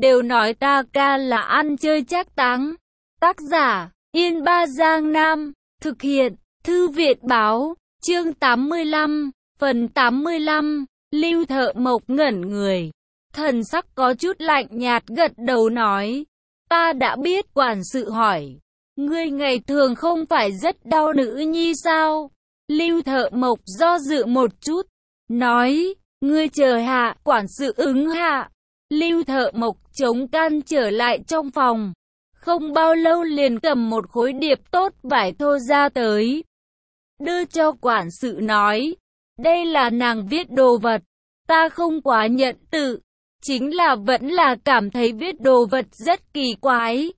đều nói ta ca là ăn chơi trác táng. Tác giả, Yên Ba Giang Nam, thực hiện, Thư viện báo, chương 85, phần 85, Lưu Thợ Mộc ngẩn người. Thần sắc có chút lạnh nhạt gật đầu nói, ta đã biết. Quản sự hỏi, ngươi ngày thường không phải rất đau nữ nhi sao? Lưu Thợ Mộc do dự một chút, nói, ngươi chờ hạ. Quản sự ứng hạ. Lưu Thợ Mộc chống can trở lại trong phòng, không bao lâu liền cầm một khối điệp tốt vải thô ra tới, đưa cho quản sự nói, đây là nàng viết đồ vật, ta không quá nhận tự, chính là vẫn là cảm thấy viết đồ vật rất kỳ quái.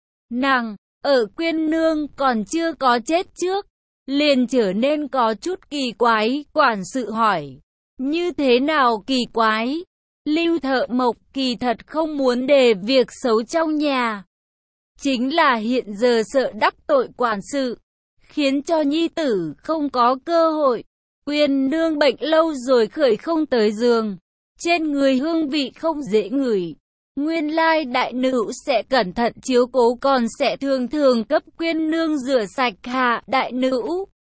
Nàng, ở Quyên Nương còn chưa có chết trước, liền trở nên có chút kỳ quái. Quản sự hỏi, như thế nào kỳ quái? Lưu Thợ Mộc kỳ thật không muốn để việc xấu trong nhà, chính là hiện giờ sợ đắc tội quản sự, khiến cho nhi tử không có cơ hội. Quyên Nương bệnh lâu rồi khởi không tới giường, trên người hương vị không dễ ngửi. Nguyên lai đại nữ sẽ cẩn thận chiếu cố, còn sẽ thường thường cấp Quyên Nương rửa sạch hạ. Đại nữ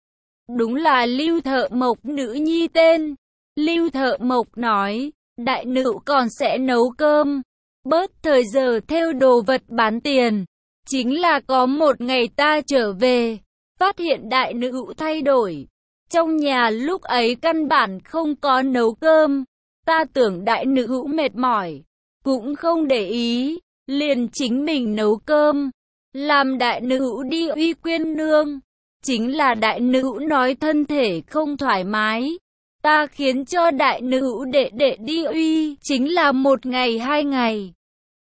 đúng là Lưu Thợ Mộc nữ nhi tên. Lưu Thợ Mộc nói, đại nữ còn sẽ nấu cơm, bớt thời giờ thêu đồ vật bán tiền. Chính là có một ngày ta trở về, phát hiện đại nữ thay đổi. Trong nhà lúc ấy căn bản không có nấu cơm. Ta tưởng đại nữ mệt mỏi, cũng không để ý, liền chính mình nấu cơm, làm đại nữ đi uy Quyên Nương. Chính là đại nữ nói thân thể không thoải mái, ta khiến cho đại nữ đệ đi uy, chính là 1 ngày 2 ngày,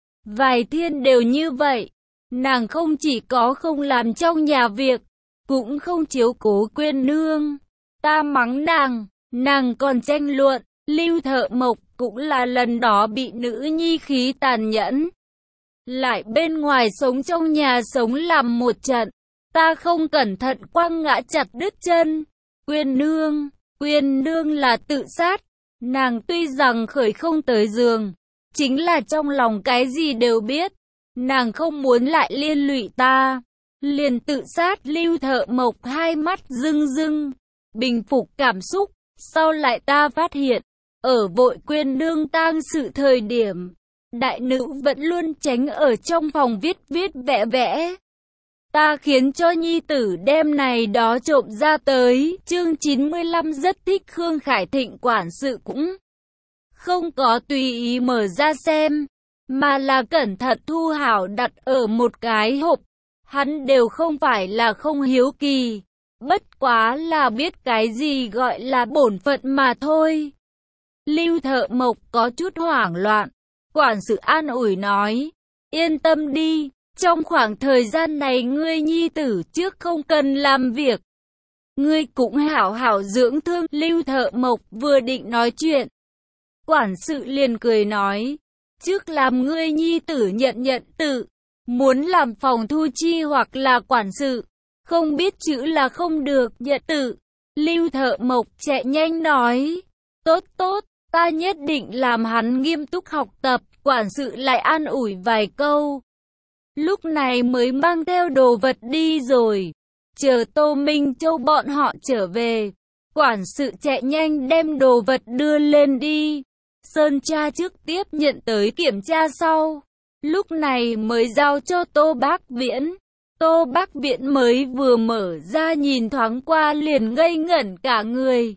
vài thiên đều như vậy. Nàng không chỉ có không làm trong nhà việc, cũng không chiếu cố Quyên Nương. Ta mắng nàng còn tranh luận. Lưu Thợ Mộc cũng là lần đó bị nữ nhi khí tàn nhẫn, lại bên ngoài sống trong nhà sống làm một trận. Ta không cẩn thận quăng ngã chặt đứt chân. Quyên Nương là tự sát. Nàng tuy rằng khởi không tới giường, chính là trong lòng cái gì đều biết. Nàng không muốn lại liên lụy ta, liền tự sát. Lưu Thợ Mộc hai mắt rưng rưng, bình phục cảm xúc. Sau lại ta phát hiện, ở vội Quyên Nương tang sự thời điểm, đại nữ vẫn luôn tránh ở trong phòng viết vẽ. Ta khiến cho nhi tử đem này đó trộm ra tới. Chương 95 rất thích Khương Khải Thịnh. Quản sự cũng không có tùy ý mở ra xem, mà là cẩn thận thu hảo đặt ở một cái hộp. Hắn đều không phải là không hiếu kỳ, bất quá là biết cái gì gọi là bổn phận mà thôi. Lưu Thợ Mộc có chút hoảng loạn. Quản sự an ủi nói, yên tâm đi, trong khoảng thời gian này ngươi nhi tử trước không cần làm việc, ngươi cũng hảo hảo dưỡng thương. Lưu Thợ Mộc vừa định nói chuyện, quản sự liền cười nói, trước làm ngươi nhi tử nhận tự, muốn làm phòng thu chi hoặc là quản sự, không biết chữ là không được nhận tự. Lưu Thợ Mộc chạy nhanh nói, tốt, ta nhất định làm hắn nghiêm túc học tập. Quản sự lại an ủi vài câu, lúc này mới mang theo đồ vật đi rồi. Chờ Tô Minh Châu bọn họ trở về, quản sự chạy nhanh đem đồ vật đưa lên đi. Sơn tra trước tiếp nhận tới kiểm tra sau, lúc này mới giao cho Tô Bác Viễn. Tô Bác Viễn mới vừa mở ra nhìn thoáng qua liền ngây ngẩn cả người.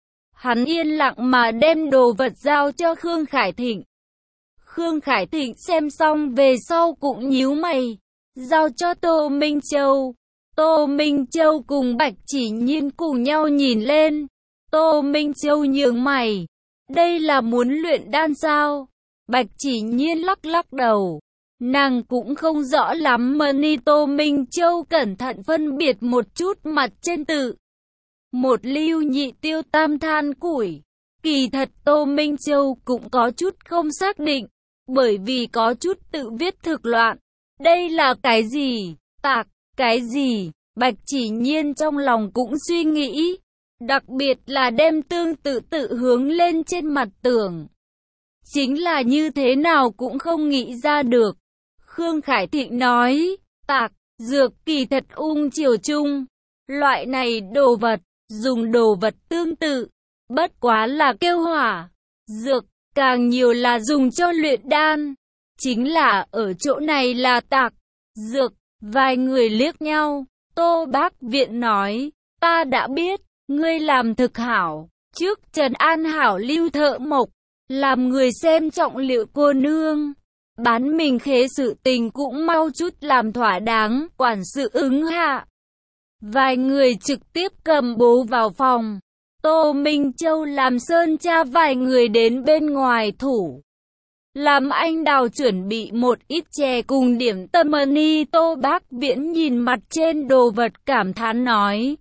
Hắn yên lặng mà đem đồ vật giao cho Khương Khải Thịnh. Khương Khải Thịnh xem xong về sau cũng nhíu mày, giao cho Tô Minh Châu. Tô Minh Châu cùng Bạch Chỉ Nhiên cùng nhau nhìn lên. Tô Minh Châu nhướng mày, đây là muốn luyện đan sao? Bạch Chỉ Nhiên lắc đầu, nàng cũng không rõ lắm mà ni. Tô Minh Châu cẩn thận phân biệt một chút mặt trên tự, một lưu nhị tiêu tam than củi. Kỳ thật Tô Minh Châu cũng có chút không xác định, bởi vì có chút tự viết thực loạn. Đây là cái gì? Tạc, cái gì? Bạch Chỉ Nhiên trong lòng cũng suy nghĩ, đặc biệt là đem tương tự hướng lên trên mặt tường. chính là như thế nào cũng không nghĩ ra được. Khương Khải Thịnh nói, tạc, dược kỳ thật chiều chung. Loại này đồ vật, dùng đồ vật tương tự, bất quá là kêu hỏa. Dược, càng nhiều là dùng cho luyện đan. Chính là ở chỗ này là tạc, dược. Vài người liếc nhau. Tô Bác Viện nói, ta đã biết, ngươi làm thực hảo. Trước trần an hảo Lưu Thợ Mộc, làm người xem trọng Liệu cô nương. Bán mình khế sự tình cũng mau chút làm thỏa đáng, quản sự ứng hạ. Vài người trực tiếp cầm bố vào phòng. Tô Minh Châu làm sơn tra vài người đến bên ngoài thủ. Làm anh Đào chuẩn bị một ít chè cùng điểm tâm ni. Tô Bác Viễn nhìn mặt trên đồ vật cảm thán nói.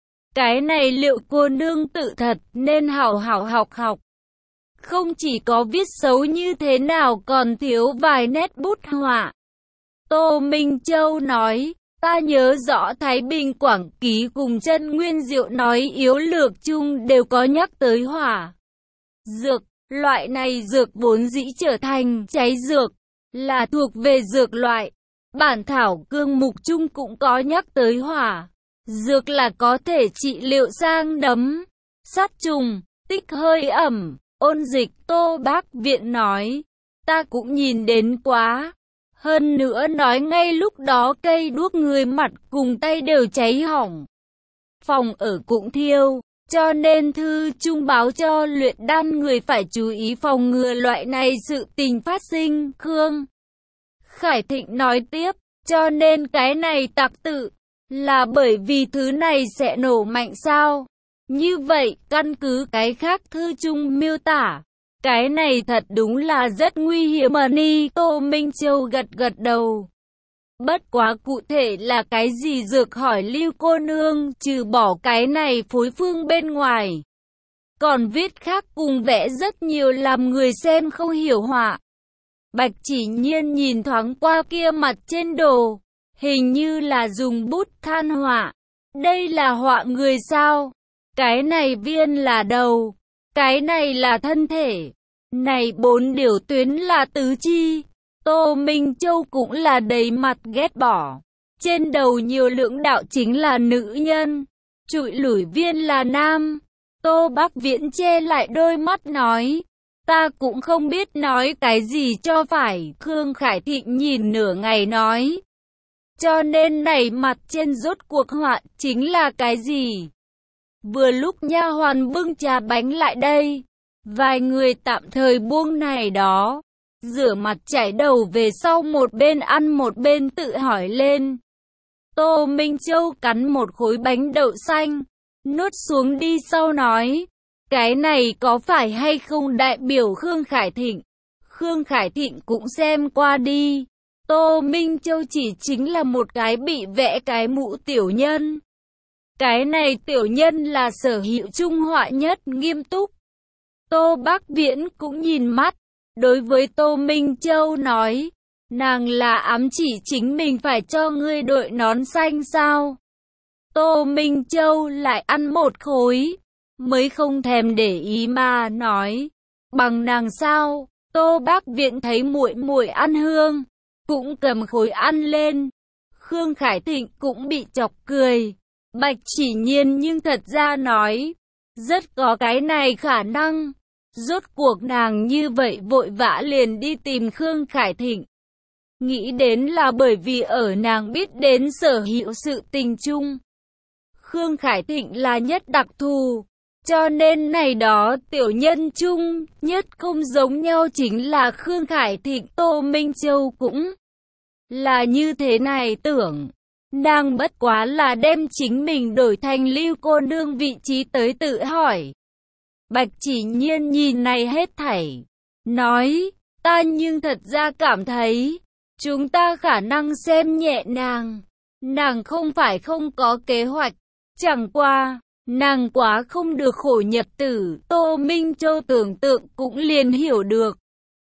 Cái này Liệu cô nương tự thật nên hảo hảo học. Không chỉ có viết xấu như thế nào còn thiếu vài nét bút họa. Tô Minh Châu nói, ta nhớ rõ Thái Bình Quảng Ký cùng Chân Nguyên Diệu nói yếu lược chung đều có nhắc tới hỏa. Dược, loại này dược vốn dĩ trở thành cháy dược, là thuộc về dược loại. Bản thảo cương mục chung cũng có nhắc tới hỏa. Dược là có thể trị liệu sang đấm, sát trùng, tích hơi ẩm, ôn dịch. Tô Bác Viện nói, ta cũng nhìn đến quá. Hơn nữa nói ngay lúc đó cây đuốc người mặt cùng tay đều cháy hỏng. Phòng ở cũng thiêu, cho nên thư trung báo cho luyện đan người phải chú ý phòng ngừa loại này sự tình phát sinh. Khương Khải Thịnh nói tiếp, cho nên cái này tặc tự, là bởi vì thứ này sẽ nổ mạnh sao? Như vậy, căn cứ cái khác thư trung miêu tả, cái này thật đúng là rất nguy hiểm mà ni. Tô Minh Châu gật đầu. Bất quá cụ thể là cái gì dược hỏi Lưu cô nương, trừ bỏ cái này phối phương bên ngoài. Còn viết khác cùng vẽ rất nhiều làm người xem không hiểu họa. Bạch Chỉ Nhiên nhìn thoáng qua kia mặt trên đồ, hình như là dùng bút than họa. Đây là họa người sao? Cái này viên là đầu, cái này là thân thể, này 4 điều tuyến là tứ chi. Tô Minh Châu cũng là đầy mặt ghét bỏ. Trên đầu nhiều lưỡng đạo chính là nữ nhân, trụi lủi viên là nam. Tô Bác Viễn che lại đôi mắt nói, ta cũng không biết nói cái gì cho phải. Khương Khải Thịnh nhìn nửa ngày nói, cho nên này mặt trên rốt cuộc họa chính là cái gì? Vừa lúc nha hoàn bưng trà bánh lại đây, vài người tạm thời buông này đó, rửa mặt chải đầu về sau một bên ăn một bên tự hỏi lên. Tô Minh Châu cắn một khối bánh đậu xanh, nuốt xuống đi sau nói, cái này có phải hay không đại biểu Khương Khải Thịnh? Khương Khải Thịnh cũng xem qua đi. Tô Minh Châu chỉ chính là một cái bị vẽ cái mũ tiểu nhân. Cái này tiểu nhân là sở hữu trung họa nhất nghiêm túc. Tô Bác Viễn cũng nhìn mắt, đối với Tô Minh Châu nói, nàng là ám chỉ chính mình phải cho ngươi đội nón xanh sao? Tô Minh Châu lại ăn một khối, mới không thèm để ý mà nói, bằng nàng sao? Tô Bác Viễn thấy muội muội ăn hương, cũng cầm khối ăn lên. Khương Khải Thịnh cũng bị chọc cười. Bạch Chỉ Nhiên nhưng thật ra nói, rất có cái này khả năng. Rốt cuộc nàng như vậy vội vã liền đi tìm Khương Khải Thịnh. Nghĩ đến là bởi vì ở nàng biết đến sở hữu sự tình chung. Khương Khải Thịnh là nhất đặc thù, cho nên này đó tiểu nhân chung nhất không giống nhau chính là Khương Khải Thịnh. Tô Minh Châu cũng là như thế này tưởng. Nàng bất quá là đem chính mình đổi thành Lưu cô nương vị trí tới tự hỏi. Bạch Chỉ Nhiên nhìn này hết thảy, nói, ta nhưng thật ra cảm thấy, chúng ta khả năng xem nhẹ nàng. Nàng không phải không có kế hoạch, chẳng qua, nàng quá không được khổ nhật tử. Tô Minh Châu tưởng tượng cũng liền hiểu được.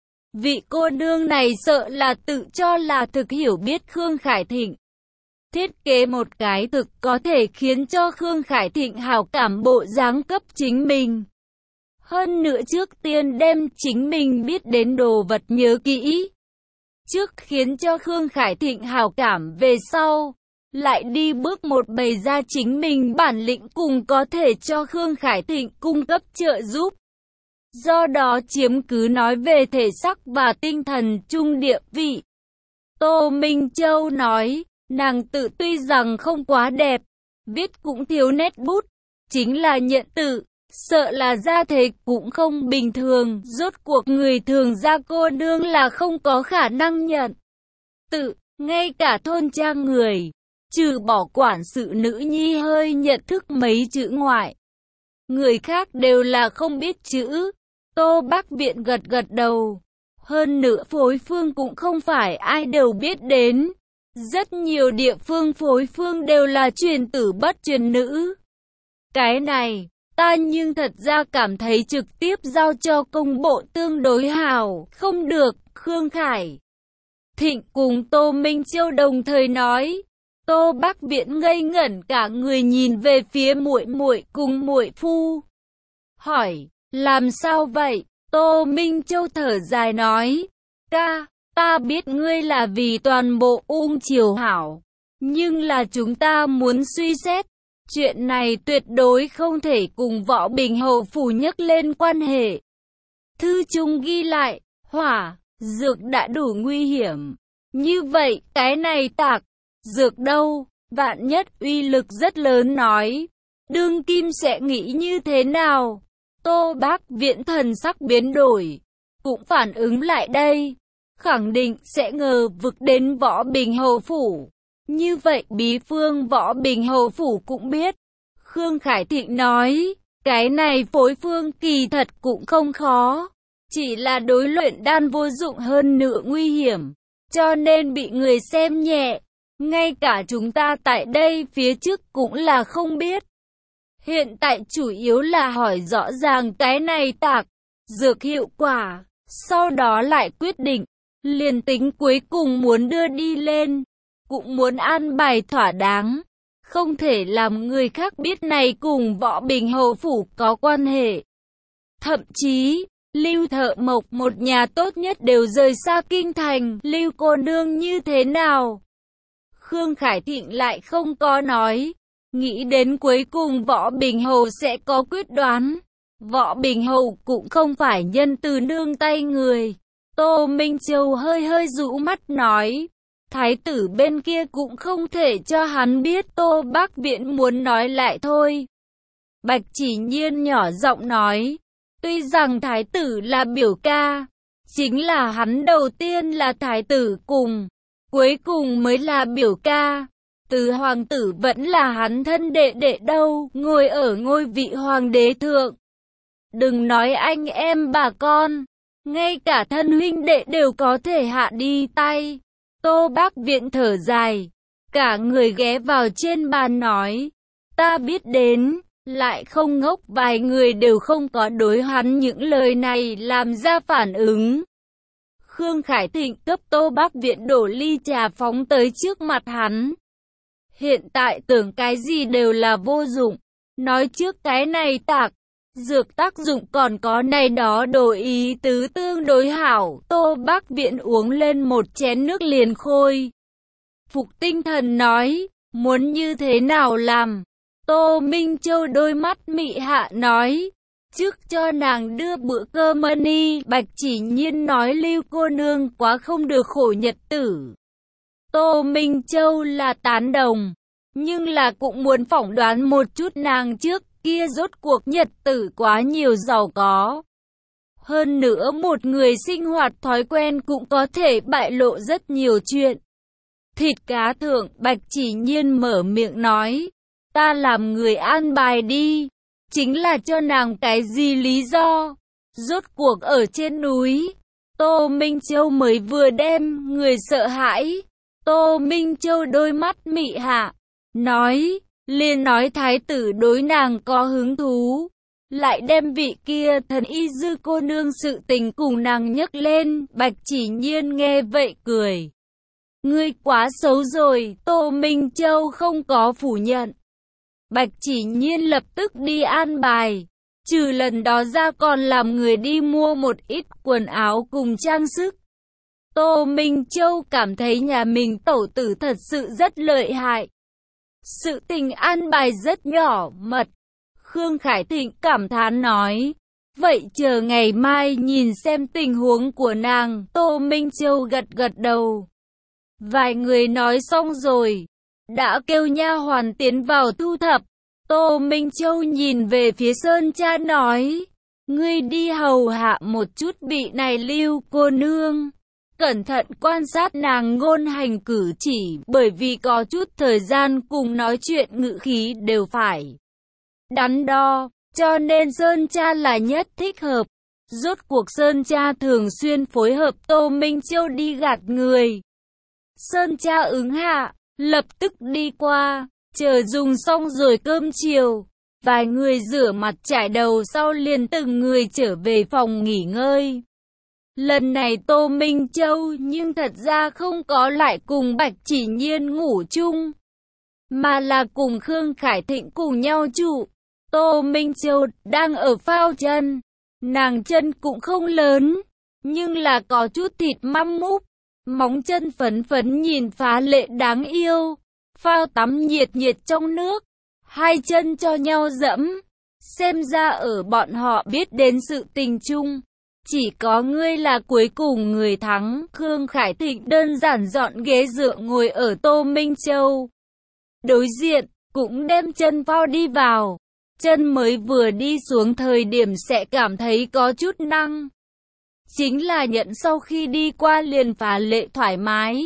Vị cô nương này sợ là tự cho là thực hiểu biết Khương Khải Thịnh. Thiết kế một cái thực có thể khiến cho Khương Khải Thịnh hảo cảm bộ dáng cấp chính mình. Hơn nữa trước tiên đem chính mình biết đến đồ vật nhớ kỹ. Trước khiến cho Khương Khải Thịnh hảo cảm, về sau lại đi bước một bày ra chính mình bản lĩnh cùng có thể cho Khương Khải Thịnh cung cấp trợ giúp. Do đó chiếm cứ nói về thể xác và tinh thần chung địa vị. Tô Minh Châu nói, nàng tự tuy rằng không quá đẹp, viết cũng thiếu nét bút, chính là nhận tự, sợ là ra thế cũng không bình thường, rốt cuộc người thường ra cô nương là không có khả năng nhận tự, ngay cả thôn trang người, trừ bỏ quản sự nữ nhi hơi nhận thức mấy chữ ngoại. Người khác đều là không biết chữ. Tô Bắc Viện gật gật đầu. Hơn nữa phối phương cũng không phải ai đều biết đến. Rất nhiều địa phương phối phương đều là truyền tử bất truyền nữ. Cái này, ta nhưng thật ra cảm thấy trực tiếp giao cho công bộ tương đối hảo. Không được, Khương Khải Thịnh cùng Tô Minh Châu đồng thời nói. Tô Bắc Viện ngây ngẩn cả người nhìn về phía muội muội cùng muội phu. Hỏi, làm sao vậy? Tô Minh Châu thở dài nói, ca, ta biết ngươi là vì toàn bộ Ung Triều hảo, nhưng là chúng ta muốn suy xét, chuyện này tuyệt đối không thể cùng Võ Bình Hầu phủ nhắc lên quan hệ. Thư chung ghi lại, hỏa, dược đã đủ nguy hiểm, như vậy cái này tạc, dược đâu, vạn nhất uy lực rất lớn nói, đương kim sẽ nghĩ như thế nào? Tô Bắc Viện thần sắc biến đổi, cũng phản ứng lại đây, khẳng định sẽ ngờ vực đến Võ Bình Hầu phủ. Như vậy bí phương Võ Bình Hầu phủ cũng biết. Khương Khải Thịnh nói, cái này phối phương kỳ thật cũng không khó, chỉ là đối luyện đan vô dụng hơn nữa nguy hiểm, cho nên bị người xem nhẹ. Ngay cả chúng ta tại đây phía trước cũng là không biết. Hiện tại chủ yếu là hỏi rõ ràng cái này tạc, dược hiệu quả, sau đó lại quyết định, liền tính cuối cùng muốn đưa đi lên, cũng muốn an bài thỏa đáng, không thể làm người khác biết này cùng Võ Bình Hầu phủ có quan hệ. Thậm chí, Lưu Thợ Mộc một nhà tốt nhất đều rời xa kinh thành, Lưu cô nương như thế nào? Khương Khải Thịnh lại không có nói. Nghĩ đến cuối cùng Võ Bình Hầu sẽ có quyết đoán. Võ Bình Hầu cũng không phải nhân từ nương tay người. Tô Minh Châu hơi hơi rũ mắt nói. Thái tử bên kia cũng không thể cho hắn biết. Tô Bắc Viện muốn nói lại thôi. Bạch Chỉ Nhiên nhỏ giọng nói. Tuy rằng thái tử là biểu ca, chính là hắn đầu tiên là thái tử cùng, cuối cùng mới là biểu ca. Từ hoàng tử vẫn là hắn thân đệ đệ đâu, ngồi ở ngôi vị hoàng đế thượng. Đừng nói anh em bà con, ngay cả thân huynh đệ đều có thể hạ đi tay. Tô Bắc Viện thở dài, cả người ghé vào trên bàn nói, ta biết đến, lại không ngốc, vài người đều không có đối hắn những lời này làm ra phản ứng. Khương Khải Thịnh cấp Tô Bắc Viện đổ ly trà phóng tới trước mặt hắn. Hiện tại tưởng cái gì đều là vô dụng. Nói trước cái này tạc, dược tác dụng còn có này đó đồ ý tứ tương đối hảo. Tô Bắc Viện uống lên một chén nước liền khôi phục tinh thần nói, muốn như thế nào làm? Tô Minh Châu đôi mắt mị hạ nói, trước cho nàng đưa bữa cơm đi. Bạch Chỉ Nhiên nói Lưu cô nương quá không được khổ nhật tử. Tô Minh Châu là tán đồng, nhưng là cũng muốn phỏng đoán một chút nàng trước kia rốt cuộc nhật tử quá nhiều giàu có. Hơn nữa một người sinh hoạt thói quen cũng có thể bại lộ rất nhiều chuyện. Thịt cá thượng, Bạch Chỉ Nhiên mở miệng nói, ta làm người an bài đi, chính là cho nàng cái gì lý do, rốt cuộc ở trên núi. Tô Minh Châu mới vừa đem người sợ hãi. Tô Minh Châu đôi mắt mị hạ, nói, liền nói thái tử đối nàng có hứng thú, lại đem vị kia thần y dư cô nương sự tình cùng nàng nhắc lên. Bạch Chỉ Nhiên nghe vậy cười, ngươi quá xấu rồi. Tô Minh Châu không có phủ nhận. Bạch Chỉ Nhiên lập tức đi an bài, Trừ lần đó ra còn làm người đi mua một ít quần áo cùng trang sức. Tô Minh Châu cảm thấy nhà mình tẩu tử thật sự rất lợi hại. Sự tình an bài rất nhỏ mật. Khương Khải Thịnh cảm thán nói. Vậy chờ ngày mai nhìn xem tình huống của nàng. Tô Minh Châu gật gật đầu. Vài người nói xong rồi, đã kêu nha hoàn tiến vào thu thập. Tô Minh Châu nhìn về phía Sơn Cha nói. Ngươi đi hầu hạ một chút vị này Lưu cô nương. Cẩn thận quan sát nàng ngôn hành cử chỉ, bởi vì có chút thời gian cùng nói chuyện ngữ khí đều phải đắn đo, cho nên Sơn Cha là nhất thích hợp. Rốt cuộc Sơn Cha thường xuyên phối hợp Tô Minh Châu đi gạt người. Sơn Cha ứng hạ, lập tức đi qua, chờ dùng xong rồi cơm chiều. Vài người rửa mặt chải đầu sau liền từng người trở về phòng nghỉ ngơi. Lần này Tô Minh Châu nhưng thật ra không có lại cùng Bạch Chỉ Nhiên ngủ chung, mà là cùng Khương Khải Thịnh cùng nhau trụ. Tô Minh Châu đang ở phao chân, nàng chân cũng không lớn, nhưng là có chút thịt măm múp, móng chân phấn phấn nhìn phá lệ đáng yêu. Phao tắm nhiệt nhiệt trong nước, hai chân cho nhau dẫm, xem ra ở bọn họ biết đến sự tình chung. Chỉ có ngươi là cuối cùng người thắng. Khương Khải Thịnh đơn giản dọn ghế dựa ngồi ở Tô Minh Châu đối diện, cũng đem chân phao đi vào. Chân mới vừa đi xuống thời điểm sẽ cảm thấy có chút năng. Chính là nhận sau khi đi qua liền phá lệ thoải mái.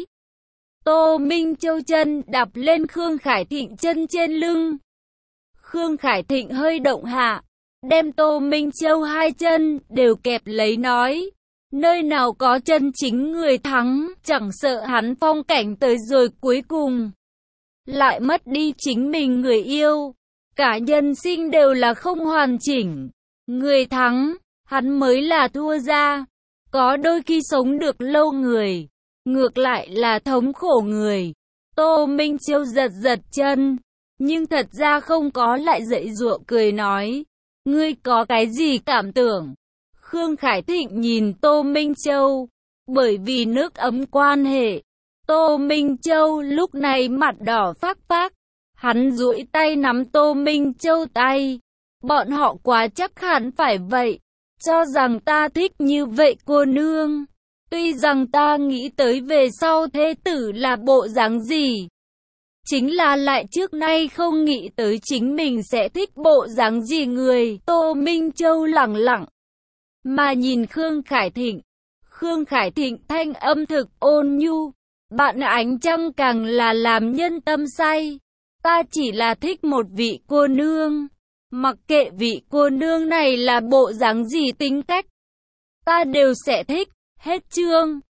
Tô Minh Châu chân đạp lên Khương Khải Thịnh chân trên lưng. Khương Khải Thịnh hơi động hạ, đem Tô Minh Châu hai chân đều kẹp lấy nói. Nơi nào có chân chính người thắng, chẳng sợ hắn phong cảnh tới rồi cuối cùng lại mất đi chính mình người yêu. Cả nhân sinh đều là không hoàn chỉnh. Người thắng, hắn mới là thua ra. Có đôi khi sống được lâu người, ngược lại là thống khổ người. Tô Minh Châu giật giật chân, nhưng thật ra không có lại dậy dụa cười nói. Ngươi có cái gì cảm tưởng? Khương Khải Thịnh nhìn Tô Minh Châu, bởi vì nước ấm quan hệ. Tô Minh Châu lúc này mặt đỏ phác phác. Hắn duỗi tay nắm Tô Minh Châu tay. Bọn họ quá chắc hẳn phải vậy. Cho rằng ta thích như vậy cô nương. Tuy rằng ta nghĩ tới về sau thế tử là bộ dáng gì. Chính là lại trước nay không nghĩ tới chính mình sẽ thích bộ dáng gì người. Tô Minh Châu lẳng lặng mà nhìn Khương Khải Thịnh. Khương Khải Thịnh thanh âm thực ôn nhu. Bạn ánh trăng càng là làm nhân tâm say. Ta chỉ là thích một vị cô nương. Mặc kệ vị cô nương này là bộ dáng gì tính cách, ta đều sẽ thích. Hết chương.